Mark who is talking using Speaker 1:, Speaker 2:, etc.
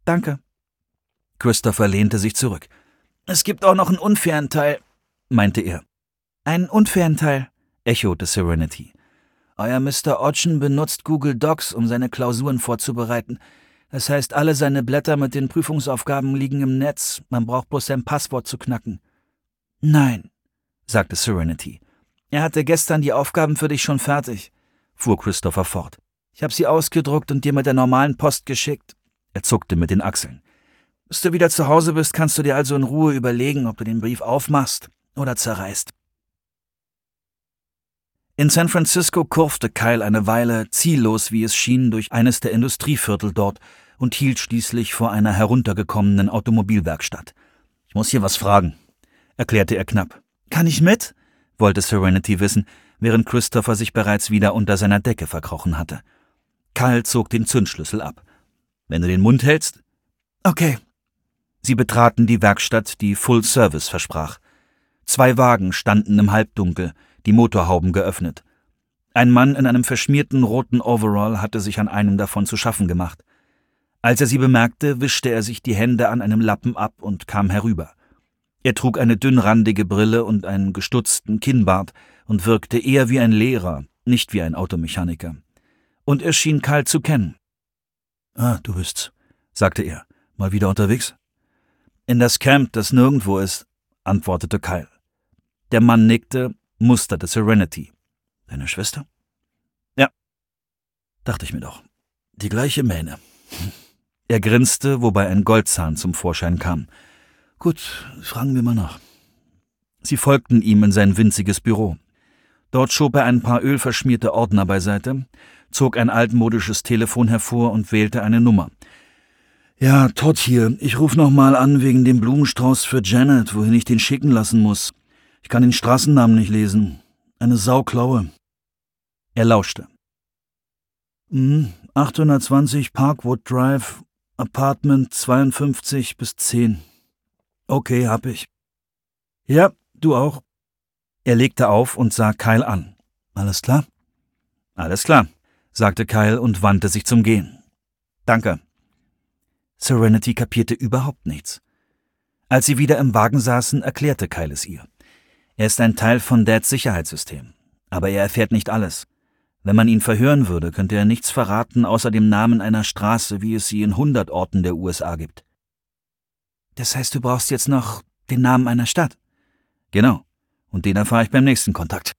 Speaker 1: Danke. Christopher lehnte sich zurück. »Es gibt auch noch einen unfairen Teil«, meinte er. »Einen unfairen Teil«, echote Serenity. »Euer Mr. Odgen benutzt Google Docs, um seine Klausuren vorzubereiten. Das heißt, alle seine Blätter mit den Prüfungsaufgaben liegen im Netz. Man braucht bloß sein Passwort zu knacken.« »Nein«, sagte Serenity. »Er hatte gestern die Aufgaben für dich schon fertig«, fuhr Christopher fort. »Ich habe sie ausgedruckt und dir mit der normalen Post geschickt.« Er zuckte mit den Achseln. »Bis du wieder zu Hause bist, kannst du dir also in Ruhe überlegen, ob du den Brief aufmachst oder zerreißt.« In San Francisco kurfte Kyle eine Weile, ziellos wie es schien, durch eines der Industrieviertel dort und hielt schließlich vor einer heruntergekommenen Automobilwerkstatt. »Ich muss hier was fragen«, erklärte er knapp. »Kann ich mit?« wollte Serenity wissen, während Christopher sich bereits wieder unter seiner Decke verkrochen hatte. Kyle zog den Zündschlüssel ab. »Wenn du den Mund hältst?« »Okay.« Sie betraten die Werkstatt, die Full Service versprach. 2 Wagen standen im Halbdunkel, die Motorhauben geöffnet. Ein Mann in einem verschmierten roten Overall hatte sich an einem davon zu schaffen gemacht. Als er sie bemerkte, wischte er sich die Hände an einem Lappen ab und kam herüber. Er trug eine dünnrandige Brille und einen gestutzten Kinnbart und wirkte eher wie ein Lehrer, nicht wie ein Automechaniker. Und er schien Kyle zu kennen. »Ah, du bist's«, sagte er. »Mal wieder unterwegs?« »In das Camp, das nirgendwo ist«, antwortete Kyle. Der Mann nickte, musterte Serenity. »Deine Schwester?« »Ja.« »Dachte ich mir doch. Die gleiche Mähne.« Er grinste, wobei ein Goldzahn zum Vorschein kam. »Gut, fragen wir mal nach.« Sie folgten ihm in sein winziges Büro. Dort schob er ein paar ölverschmierte Ordner beiseite, zog ein altmodisches Telefon hervor und wählte eine Nummer. »Ja, Todd hier. Ich ruf noch mal an wegen dem Blumenstrauß für Janet, wohin ich den schicken lassen muss. Ich kann den Straßennamen nicht lesen. Eine Sauklaue.« Er lauschte. 820 Parkwood Drive, Apartment 52 bis 10. Okay, hab ich. Ja, du auch. Er legte auf und sah Kyle an. Alles klar? Alles klar, sagte Kyle und wandte sich zum Gehen. Danke. Serenity kapierte überhaupt nichts. Als sie wieder im Wagen saßen, erklärte Kyle es ihr. Er ist ein Teil von Dads Sicherheitssystem, aber er erfährt nicht alles. Wenn man ihn verhören würde, könnte er nichts verraten, außer dem Namen einer Straße, wie es sie in 100 Orten der USA gibt. Das heißt, du brauchst jetzt noch den Namen einer Stadt? Genau, und den erfahre ich beim nächsten Kontakt.